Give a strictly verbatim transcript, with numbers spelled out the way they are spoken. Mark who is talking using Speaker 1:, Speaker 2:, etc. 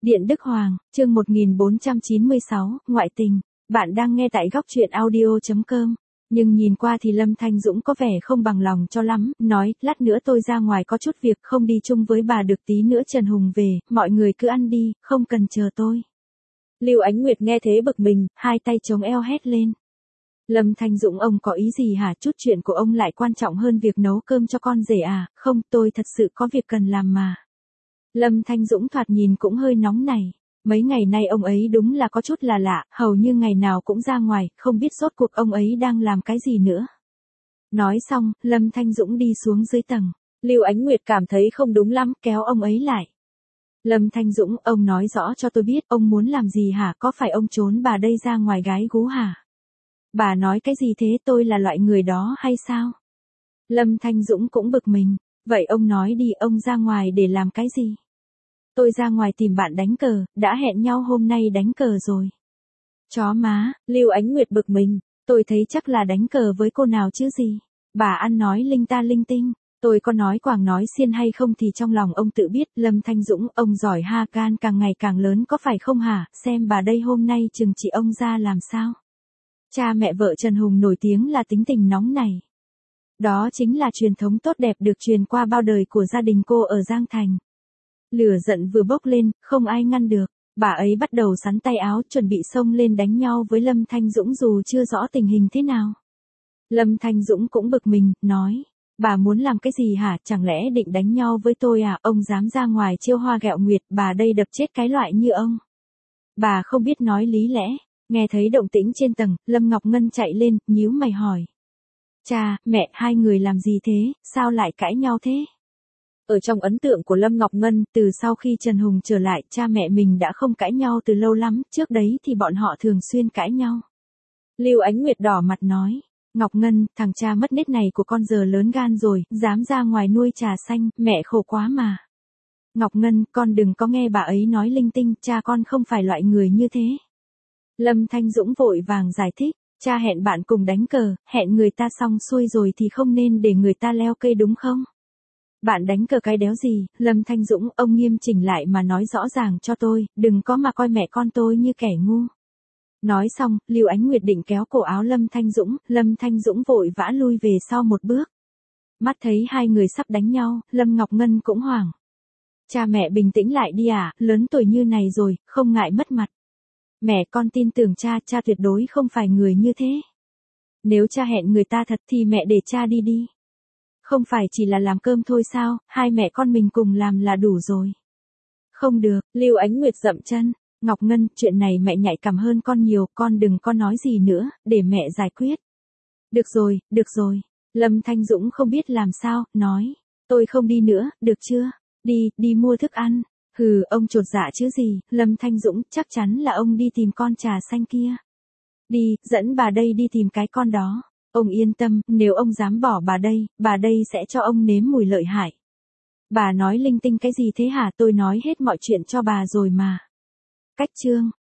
Speaker 1: Điện Đức Hoàng, chương một nghìn bốn trăm chín mươi sáu, ngoại tình. Bạn đang nghe tại góc truyện audio chấm com. Nhưng nhìn qua thì Lâm Thanh Dũng có vẻ không bằng lòng cho lắm, nói, lát nữa tôi ra ngoài có chút việc không đi chung với bà được, tí nữa Trần Hùng về, mọi người cứ ăn đi, không cần chờ tôi. Lưu Ánh Nguyệt nghe thế bực mình, hai tay chống eo hét lên. Lâm Thanh Dũng, ông có ý gì hả? Chút chuyện của ông lại quan trọng hơn việc nấu cơm cho con rể à? Không, tôi thật sự có việc cần làm mà. Lâm Thanh Dũng thoạt nhìn cũng hơi nóng này. Mấy ngày nay ông ấy đúng là có chút là lạ, hầu như ngày nào cũng ra ngoài, không biết rốt cuộc ông ấy đang làm cái gì nữa. Nói xong, Lâm Thanh Dũng đi xuống dưới tầng. Lưu Ánh Nguyệt cảm thấy không đúng lắm, kéo ông ấy lại. Lâm Thanh Dũng, ông nói rõ cho tôi biết, ông muốn làm gì hả? Có phải ông trốn bà đây ra ngoài gái gú hả? Bà nói cái gì thế, tôi là loại người đó hay sao? Lâm Thanh Dũng cũng bực mình. Vậy ông nói đi, ông ra ngoài để làm cái gì? Tôi ra ngoài tìm bạn đánh cờ, đã hẹn nhau hôm nay đánh cờ rồi. Chó má, Lưu Ánh Nguyệt bực mình, tôi thấy chắc là đánh cờ với cô nào chứ gì. Bà ăn nói linh ta linh tinh, tôi có nói quàng nói xiên hay không thì trong lòng ông tự biết. Lâm Thanh Dũng, ông giỏi ha, gan càng ngày càng lớn có phải không hả? Xem bà đây hôm nay chừng trị ông ra làm sao. Cha mẹ vợ Trần Hùng nổi tiếng là tính tình nóng này. Đó chính là truyền thống tốt đẹp được truyền qua bao đời của gia đình cô ở Giang Thành. Lửa giận vừa bốc lên, không ai ngăn được, bà ấy bắt đầu xắn tay áo chuẩn bị xông lên đánh nhau với Lâm Thanh Dũng dù chưa rõ tình hình thế nào. Lâm Thanh Dũng cũng bực mình, nói, bà muốn làm cái gì hả, chẳng lẽ định đánh nhau với tôi à, ông dám ra ngoài chiêu hoa ghẹo nguyệt, bà đây đập chết cái loại như ông. Bà không biết nói lý lẽ, nghe thấy động tĩnh trên tầng, Lâm Ngọc Ngân chạy lên, nhíu mày hỏi. Cha, mẹ, hai người làm gì thế, sao lại cãi nhau thế? Ở trong ấn tượng của Lâm Ngọc Ngân, từ sau khi Trần Hùng trở lại, cha mẹ mình đã không cãi nhau từ lâu lắm, trước đấy thì bọn họ thường xuyên cãi nhau. Lưu Ánh Nguyệt đỏ mặt nói, Ngọc Ngân, thằng cha mất nết này của con giờ lớn gan rồi, dám ra ngoài nuôi trà xanh, mẹ khổ quá mà. Ngọc Ngân, con đừng có nghe bà ấy nói linh tinh, cha con không phải loại người như thế. Lâm Thanh Dũng vội vàng giải thích, cha hẹn bạn cùng đánh cờ, hẹn người ta xong xuôi rồi thì không nên để người ta leo cây đúng không? Bạn đánh cờ cái đéo gì, Lâm Thanh Dũng, ông nghiêm chỉnh lại mà nói rõ ràng cho tôi, đừng có mà coi mẹ con tôi như kẻ ngu. Nói xong, Lưu Ánh Nguyệt định kéo cổ áo Lâm Thanh Dũng, Lâm Thanh Dũng vội vã lui về sau một bước. Mắt thấy hai người sắp đánh nhau, Lâm Ngọc Ngân cũng hoảng. Cha mẹ bình tĩnh lại đi à, lớn tuổi như này rồi, không ngại mất mặt. Mẹ con tin tưởng cha, cha tuyệt đối không phải người như thế. Nếu cha hẹn người ta thật thì mẹ để cha đi đi. Không phải chỉ là làm cơm thôi sao, hai mẹ con mình cùng làm là đủ rồi. Không được, Lưu Ánh Nguyệt dậm chân, Ngọc Ngân, chuyện này mẹ nhạy cảm hơn con nhiều, con đừng có nói gì nữa, để mẹ giải quyết. Được rồi, được rồi, Lâm Thanh Dũng không biết làm sao, nói, tôi không đi nữa, được chưa, đi, đi mua thức ăn. Hừ, ông chột dạ chứ gì, Lâm Thanh Dũng, chắc chắn là ông đi tìm con trà xanh kia. Đi, dẫn bà đây đi tìm cái con đó. Ông yên tâm, nếu ông dám bỏ bà đây, bà đây sẽ cho ông nếm mùi lợi hại. Bà nói linh tinh cái gì thế hả, tôi nói hết mọi chuyện cho bà rồi mà. Cách chương.